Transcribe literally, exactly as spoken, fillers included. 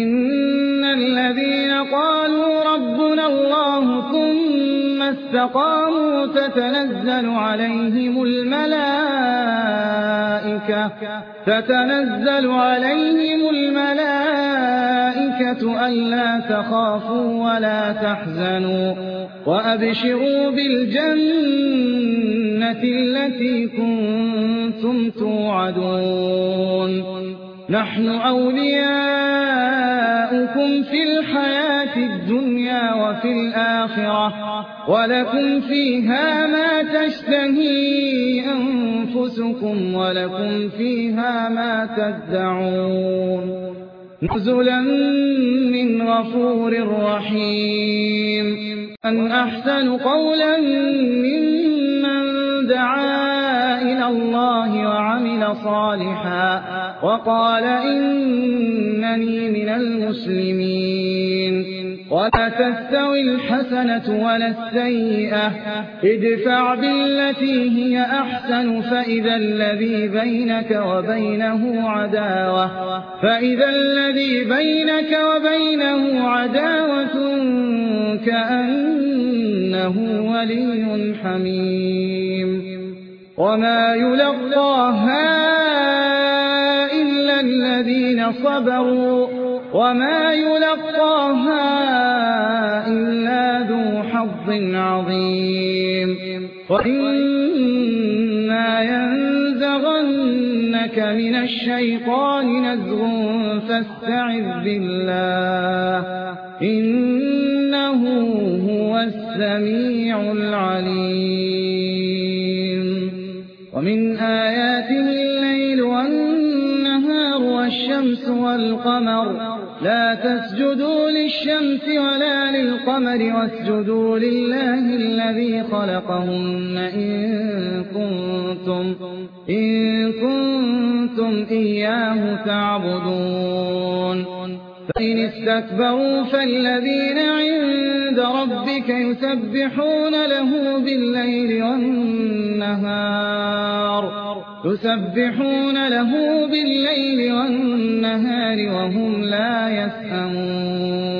إن الذين قالوا ربنا الله ثم استقاموا تتنزل عليهم الملائكة تتنزل عليهم الملائكة ألا تخافوا ولا تحزنوا وأبشروا بالجنة التي كنتم توعدون نحن أولياؤكم في الحياة الدنيا وفي الآخرة ولكم فيها ما تشتهي أنفسكم ولكم فيها ما تدعون نزلا من غفور رحيم أن أحسن قولا ممن دعا إلى الله وعمل صالحا وقال إنني من المسلمين ولا تستوي الحسنة ولا السيئة ادفع بالتي هي أحسن فإذا الذي بينك وبينه عداوة فإذا الذي بينك وبينه عداوة كأنه ولي حميم وما يلقاها إلا الذين صبروا وما يلقاها إلا ذو حظ عظيم وإما ينزغنك من الشيطان نزغ فاستعذ بالله إنه هو السميع العليم ومن آياته الليل والنهار والشمس والقمر لا تسجدوا للشمس ولا للقمر واسجدوا لله الذي خلقهن إن كنتم, إن كنتم إياه تعبدون فإن استكبروا فالذين عند ربك يسبحون له بالليل والنهار يسبحون له بالليل والنهار وهم لا يسأمون